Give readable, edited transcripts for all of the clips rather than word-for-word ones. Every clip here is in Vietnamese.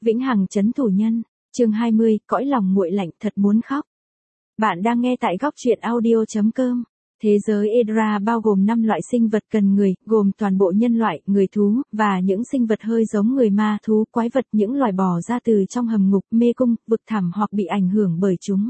Vĩnh hằng trấn thủ nhân, chương 20, cõi lòng nguội lạnh thật muốn khóc. Bạn đang nghe tại góc truyện audio.com. Thế giới Edra bao gồm 5 loại sinh vật cần người, gồm toàn bộ nhân loại, người thú, và những sinh vật hơi giống người ma thú, quái vật, những loài bò ra từ trong hầm ngục, mê cung, vực thẳm hoặc bị ảnh hưởng bởi chúng.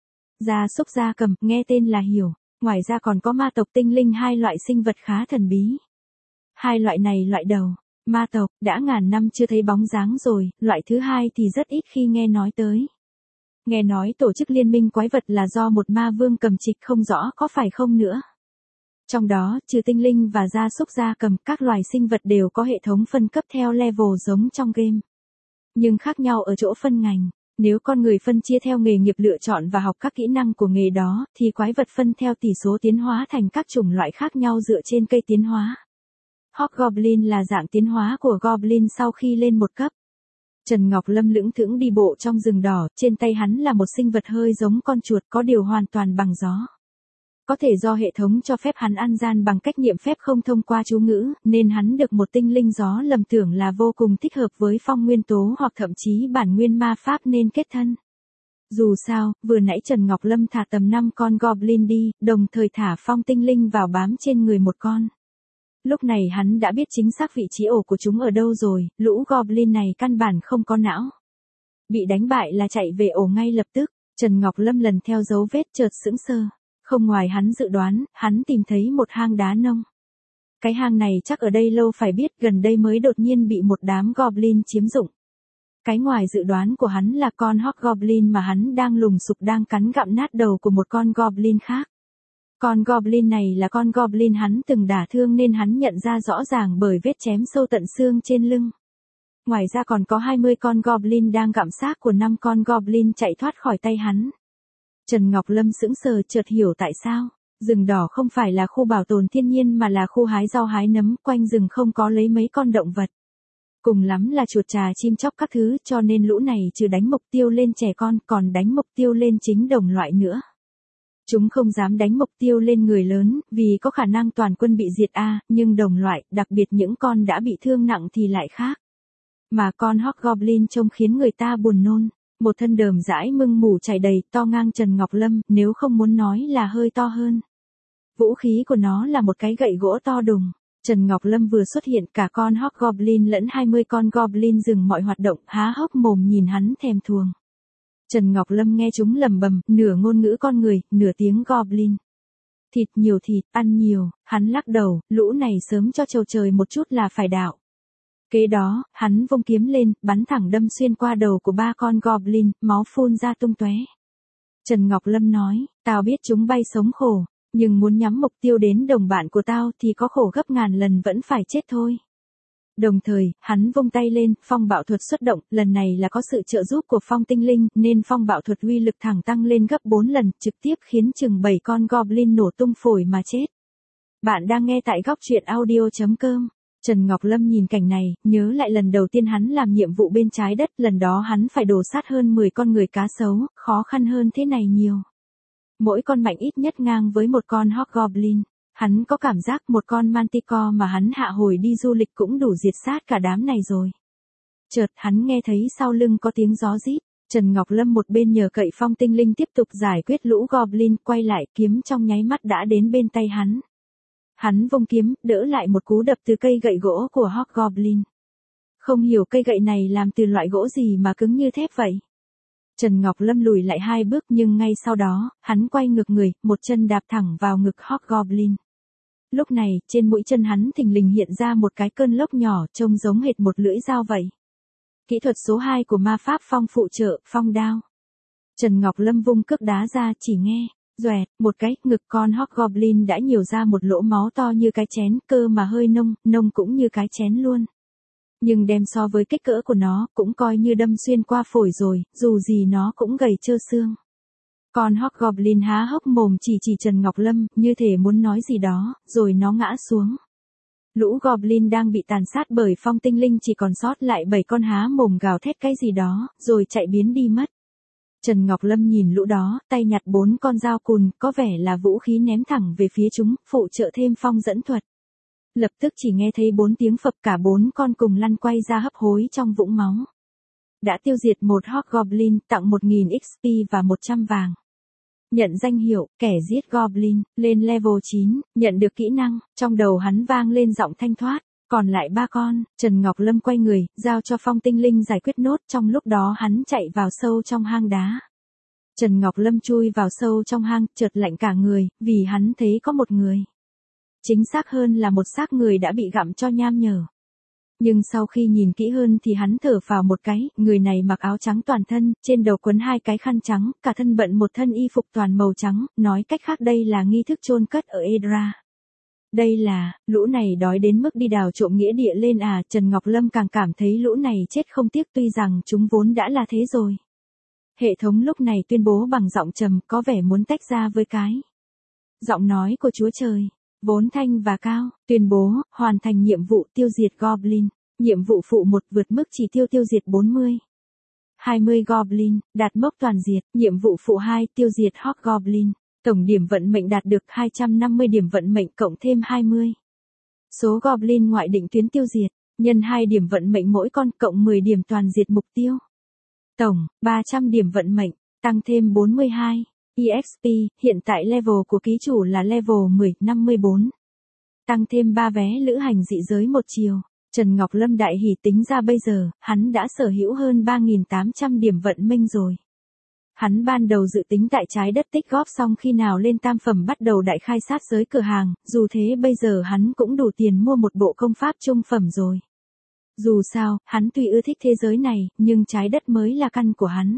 Gia súc gia cầm, nghe tên là hiểu. Ngoài ra còn có ma tộc tinh linh, hai loại sinh vật khá thần bí. Hai loại này loại đầu, ma tộc, đã ngàn năm chưa thấy bóng dáng rồi, loại thứ hai thì rất ít khi nghe nói tới. Nghe nói tổ chức liên minh quái vật là do một ma vương cầm trịch, không rõ có phải không nữa. Trong đó, trừ tinh linh và gia súc gia cầm, các loài sinh vật đều có hệ thống phân cấp theo level giống trong game. Nhưng khác nhau ở chỗ phân ngành. Nếu con người phân chia theo nghề nghiệp lựa chọn và học các kỹ năng của nghề đó, thì quái vật phân theo tỷ số tiến hóa thành các chủng loại khác nhau dựa trên cây tiến hóa. Hobgoblin là dạng tiến hóa của Goblin sau khi lên một cấp. Trần Ngọc Lâm lững thững đi bộ trong rừng đỏ, trên tay hắn là một sinh vật hơi giống con chuột, có điều hoàn toàn bằng gió. Có thể do hệ thống cho phép hắn ăn gian bằng cách niệm phép không thông qua chú ngữ, nên hắn được một tinh linh gió lầm tưởng là vô cùng thích hợp với phong nguyên tố hoặc thậm chí bản nguyên ma pháp nên kết thân. Dù sao, vừa nãy Trần Ngọc Lâm thả tầm 5 con Goblin đi, đồng thời thả phong tinh linh vào bám trên người một con. Lúc này hắn đã biết chính xác vị trí ổ của chúng ở đâu rồi, lũ Goblin này căn bản không có não. Bị đánh bại là chạy về ổ ngay lập tức, Trần Ngọc Lâm lần theo dấu vết chợt sững sờ. Không ngoài hắn dự đoán, hắn tìm thấy một hang đá nông. Cái hang này chắc ở đây lâu phải biết, gần đây mới đột nhiên bị một đám Goblin chiếm dụng. Cái ngoài dự đoán của hắn là con Hobgoblin mà hắn đang lùng sục đang cắn gặm nát đầu của một con Goblin khác. Con Goblin này là con Goblin hắn từng đả thương nên hắn nhận ra rõ ràng bởi vết chém sâu tận xương trên lưng. Ngoài ra còn có 20 con Goblin đang gặm xác của 5 con Goblin chạy thoát khỏi tay hắn. Trần Ngọc Lâm sững sờ chợt hiểu tại sao. Rừng đỏ không phải là khu bảo tồn thiên nhiên mà là khu hái rau hái nấm, quanh rừng không có lấy mấy con động vật. Cùng lắm là chuột trà chim chóc các thứ, cho nên lũ này trừ đánh mục tiêu lên trẻ con còn đánh mục tiêu lên chính đồng loại nữa. Chúng không dám đánh mục tiêu lên người lớn, vì có khả năng toàn quân bị diệt nhưng đồng loại, đặc biệt những con đã bị thương nặng thì lại khác. Mà con Hobgoblin trông khiến người ta buồn nôn, một thân đờm dãi mưng mủ chảy đầy, to ngang Trần Ngọc Lâm, nếu không muốn nói là hơi to hơn. Vũ khí của nó là một cái gậy gỗ to đùng. Trần Ngọc Lâm vừa xuất hiện, cả con Hobgoblin lẫn 20 con Goblin dừng mọi hoạt động, há hốc mồm nhìn hắn thèm thuồng. Trần Ngọc Lâm nghe chúng lầm bầm, nửa ngôn ngữ con người, nửa tiếng Goblin. Thịt nhiều thịt, ăn nhiều, hắn lắc đầu, lũ này sớm cho chầu trời một chút là phải đạo. Kế đó, hắn vung kiếm lên, bắn thẳng đâm xuyên qua đầu của 3 con Goblin, máu phun ra tung tóe. Trần Ngọc Lâm nói, tao biết chúng bay sống khổ, nhưng muốn nhắm mục tiêu đến đồng bạn của tao thì có khổ gấp ngàn lần vẫn phải chết thôi. Đồng thời, hắn vung tay lên, phong bạo thuật xuất động, lần này là có sự trợ giúp của phong tinh linh, nên phong bạo thuật uy lực thẳng tăng lên gấp 4 lần, trực tiếp khiến chừng 7 con Goblin nổ tung phổi mà chết. Bạn đang nghe tại góc truyện audio.com. Trần Ngọc Lâm nhìn cảnh này, nhớ lại lần đầu tiên hắn làm nhiệm vụ bên trái đất, lần đó hắn phải đổ sát hơn 10 con người cá sấu, khó khăn hơn thế này nhiều. Mỗi con mạnh ít nhất ngang với một con Hobgoblin. Hắn có cảm giác một con Manticore mà hắn hạ hồi đi du lịch cũng đủ diệt sát cả đám này rồi. Chợt hắn nghe thấy sau lưng có tiếng gió rít. Trần Ngọc Lâm một bên nhờ cậy phong tinh linh tiếp tục giải quyết lũ Goblin, quay lại kiếm trong nháy mắt đã đến bên tay hắn. Hắn vung kiếm, đỡ lại một cú đập từ cây gậy gỗ của Hobgoblin. Không hiểu cây gậy này làm từ loại gỗ gì mà cứng như thép vậy. Trần Ngọc Lâm lùi lại 2 bước nhưng ngay sau đó, hắn quay ngược người, một chân đạp thẳng vào ngực Hobgoblin. Lúc này, trên mũi chân hắn thình lình hiện ra một cái cơn lốc nhỏ trông giống hệt một lưỡi dao vậy. Kỹ thuật số 2 của ma pháp phong phụ trợ, phong đao. Trần Ngọc Lâm vung cước đá ra, chỉ nghe doẹt một cái, ngực con Hobgoblin đã nhiều ra một lỗ máu to như cái chén, cơ mà hơi nông cũng như cái chén luôn. Nhưng đem so với kích cỡ của nó, cũng coi như đâm xuyên qua phổi rồi, dù gì nó cũng gầy trơ xương. Con Hobgoblin há hốc mồm chỉ Trần Ngọc Lâm, như thể muốn nói gì đó, rồi nó ngã xuống. Lũ Goblin đang bị tàn sát bởi phong tinh linh chỉ còn sót lại 7 con há mồm gào thét cái gì đó, rồi chạy biến đi mất. Trần Ngọc Lâm nhìn lũ đó, tay nhặt 4 con dao cùn, có vẻ là vũ khí ném thẳng về phía chúng, phụ trợ thêm phong dẫn thuật. Lập tức chỉ nghe thấy 4 tiếng phập, cả 4 con cùng lăn quay ra hấp hối trong vũng máu. đã tiêu diệt một Hobgoblin, tặng 1000 XP và 100 vàng. Nhận danh hiệu, kẻ giết Goblin, lên level 9, nhận được kỹ năng, trong đầu hắn vang lên giọng thanh thoát. Còn lại 3 con, Trần Ngọc Lâm quay người, giao cho Phong Tinh Linh giải quyết nốt, trong lúc đó hắn chạy vào sâu trong hang đá. Trần Ngọc Lâm chui vào sâu trong hang, chợt lạnh cả người, vì hắn thấy có một người. Chính xác hơn là một xác người đã bị gặm cho nham nhở. Nhưng sau khi nhìn kỹ hơn thì hắn thở phào một cái, người này mặc áo trắng toàn thân, trên đầu quấn 2 cái khăn trắng, cả thân bận một thân y phục toàn màu trắng, nói cách khác đây là nghi thức chôn cất ở Edra. Đây là, lũ này đói đến mức đi đào trộm nghĩa địa lên à, Trần Ngọc Lâm càng cảm thấy lũ này chết không tiếc tuy rằng chúng vốn đã là thế rồi. Hệ thống lúc này tuyên bố bằng giọng trầm có vẻ muốn tách ra với cái giọng nói của Chúa Trời, vốn thanh và cao, tuyên bố, hoàn thành nhiệm vụ tiêu diệt Goblin, nhiệm vụ phụ 1 vượt mức chỉ tiêu tiêu diệt 20 Goblin, đạt mốc toàn diệt, nhiệm vụ phụ 2 tiêu diệt Hobgoblin. Tổng điểm vận mệnh đạt được 250 điểm vận mệnh cộng thêm 20. Số Goblin ngoại định tuyến tiêu diệt, nhân 2 điểm vận mệnh mỗi con cộng 10 điểm toàn diệt mục tiêu. Tổng, 300 điểm vận mệnh, tăng thêm 42. EXP, hiện tại level của ký chủ là level 10, 54. Tăng thêm 3 vé lữ hành dị giới 1 chiều. Trần Ngọc Lâm đại hỉ tính ra bây giờ, hắn đã sở hữu hơn 3.800 điểm vận mệnh rồi. Hắn ban đầu dự tính tại trái đất tích góp xong khi nào lên tam phẩm bắt đầu đại khai sát giới cửa hàng, dù thế bây giờ hắn cũng đủ tiền mua một bộ công pháp trung phẩm rồi. Dù sao, hắn tuy ưa thích thế giới này, nhưng trái đất mới là căn của hắn.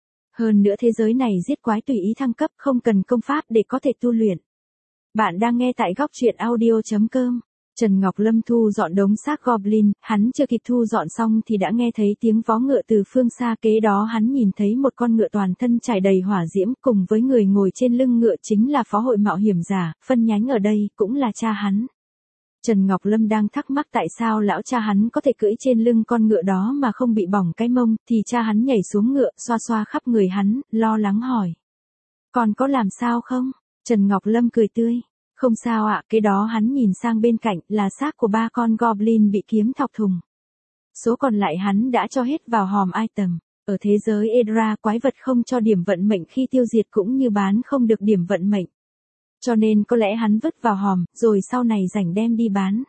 Hơn nữa thế giới này giết quái tùy ý thăng cấp không cần công pháp để có thể tu luyện. Bạn đang nghe tại góc truyện audio.com. Trần Ngọc Lâm thu dọn đống xác Goblin, hắn chưa kịp thu dọn xong thì đã nghe thấy tiếng vó ngựa từ phương xa, kế đó hắn nhìn thấy một con ngựa toàn thân trải đầy hỏa diễm cùng với người ngồi trên lưng ngựa chính là phó hội mạo hiểm giả, phân nhánh ở đây cũng là cha hắn. Trần Ngọc Lâm đang thắc mắc tại sao lão cha hắn có thể cưỡi trên lưng con ngựa đó mà không bị bỏng cái mông, thì cha hắn nhảy xuống ngựa, xoa xoa khắp người hắn, lo lắng hỏi. Còn có làm sao không? Trần Ngọc Lâm cười tươi. Không sao ạ, cái đó hắn nhìn sang bên cạnh là xác của 3 con Goblin bị kiếm thọc thùng. Số còn lại hắn đã cho hết vào hòm item. Ở thế giới Edra quái vật không cho điểm vận mệnh khi tiêu diệt cũng như bán không được điểm vận mệnh. Cho nên có lẽ hắn vứt vào hòm, rồi sau này rảnh đem đi bán.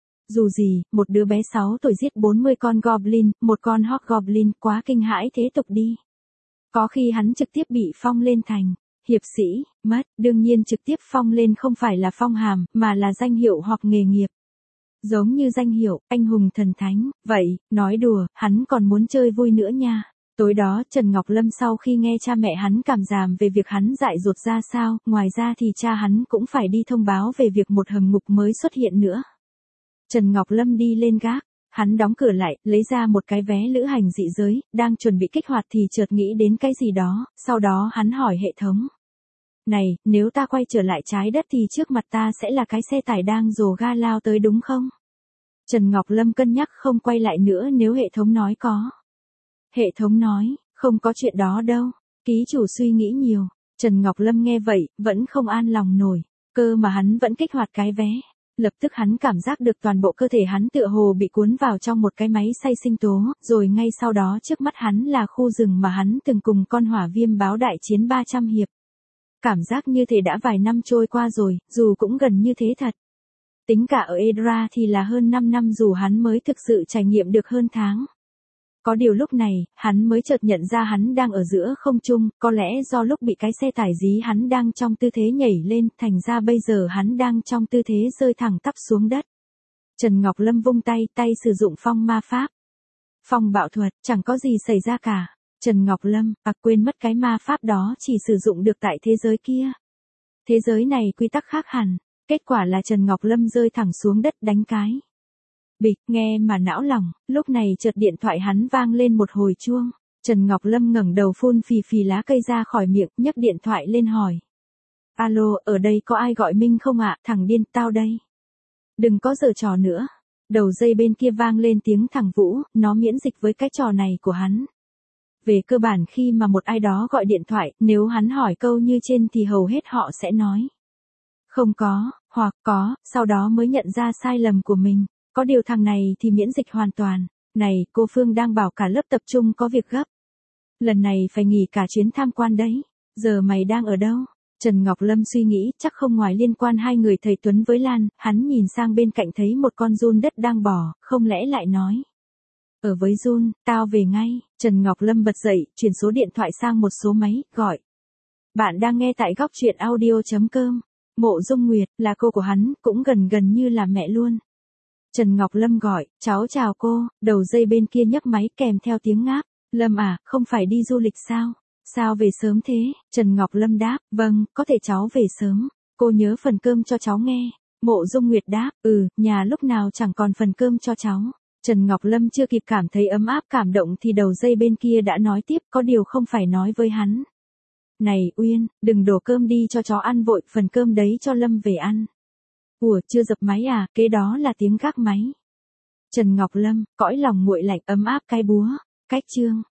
Dù gì, một đứa bé 6 tuổi giết 40 con Goblin, một con Hobgoblin quá kinh hãi thế tục đi. Có khi hắn trực tiếp bị phong lên thành hiệp sĩ, mất, đương nhiên trực tiếp phong lên không phải là phong hàm, mà là danh hiệu hoặc nghề nghiệp. Giống như danh hiệu, anh hùng thần thánh, vậy, nói đùa, hắn còn muốn chơi vui nữa nha. Tối đó Trần Ngọc Lâm sau khi nghe cha mẹ hắn cảm giảm về việc hắn dại dột ra sao, ngoài ra thì cha hắn cũng phải đi thông báo về việc một hầm ngục mới xuất hiện nữa. Trần Ngọc Lâm đi lên gác, hắn đóng cửa lại, lấy ra một cái vé lữ hành dị giới, đang chuẩn bị kích hoạt thì chợt nghĩ đến cái gì đó, sau đó hắn hỏi hệ thống. Này, nếu ta quay trở lại trái đất thì trước mặt ta sẽ là cái xe tải đang dồ ga lao tới đúng không? Trần Ngọc Lâm cân nhắc không quay lại nữa nếu hệ thống nói có. Hệ thống nói, không có chuyện đó đâu, ký chủ suy nghĩ nhiều. Trần Ngọc Lâm nghe vậy, vẫn không an lòng nổi, cơ mà hắn vẫn kích hoạt cái vé. Lập tức hắn cảm giác được toàn bộ cơ thể hắn tựa hồ bị cuốn vào trong một cái máy xay sinh tố, rồi ngay sau đó trước mắt hắn là khu rừng mà hắn từng cùng con hỏa viêm báo đại chiến 300 hiệp. Cảm giác như thể đã vài năm trôi qua rồi, dù cũng gần như thế thật. Tính cả ở Edra thì là hơn 5 năm dù hắn mới thực sự trải nghiệm được hơn tháng. Có điều lúc này, hắn mới chợt nhận ra hắn đang ở giữa không trung, có lẽ do lúc bị cái xe tải dí hắn đang trong tư thế nhảy lên, thành ra bây giờ hắn đang trong tư thế rơi thẳng tắp xuống đất. Trần Ngọc Lâm vung tay sử dụng phong ma pháp. Phong bạo thuật, chẳng có gì xảy ra cả. Trần Ngọc Lâm, quên mất cái ma pháp đó chỉ sử dụng được tại thế giới kia. Thế giới này quy tắc khác hẳn, kết quả là Trần Ngọc Lâm rơi thẳng xuống đất đánh cái. Bịch, nghe mà não lòng, lúc này chợt điện thoại hắn vang lên một hồi chuông. Trần Ngọc Lâm ngẩng đầu phun phì phì lá cây ra khỏi miệng, nhấc điện thoại lên hỏi. Alo, ở đây có ai gọi Minh không ạ? Thằng điên, tao đây. Đừng có giở trò nữa. Đầu dây bên kia vang lên tiếng thằng Vũ, nó miễn dịch với cái trò này của hắn. Về cơ bản khi mà một ai đó gọi điện thoại, nếu hắn hỏi câu như trên thì hầu hết họ sẽ nói. Không có, hoặc có, sau đó mới nhận ra sai lầm của mình. Có điều thằng này thì miễn dịch hoàn toàn. Này, cô Phương đang bảo cả lớp tập trung có việc gấp. Lần này phải nghỉ cả chuyến tham quan đấy. Giờ mày đang ở đâu? Trần Ngọc Lâm suy nghĩ, chắc không ngoài liên quan hai người thầy Tuấn với Lan, hắn nhìn sang bên cạnh thấy một con giun đất đang bò, không lẽ lại nói. Ở với giun, tao về ngay. Trần Ngọc Lâm bật dậy, chuyển số điện thoại sang một số máy, gọi. Bạn đang nghe tại góc truyện audio.com. Mộ Dung Nguyệt, là cô của hắn, cũng gần như là mẹ luôn. Trần Ngọc Lâm gọi, cháu chào cô, đầu dây bên kia nhấc máy kèm theo tiếng ngáp. Lâm à, không phải đi du lịch sao? Sao về sớm thế? Trần Ngọc Lâm đáp, vâng, có thể cháu về sớm. Cô nhớ phần cơm cho cháu nghe. Mộ Dung Nguyệt đáp, nhà lúc nào chẳng còn phần cơm cho cháu. Trần Ngọc Lâm chưa kịp cảm thấy ấm áp cảm động thì đầu dây bên kia đã nói tiếp, có điều không phải nói với hắn. Này Uyên, đừng đổ cơm đi cho chó ăn vội, phần cơm đấy cho Lâm về ăn. Ủa, chưa dập máy à? Kế đó là tiếng gác máy. Trần Ngọc Lâm, cõi lòng nguội lạnh ấm áp cái búa. Cách chương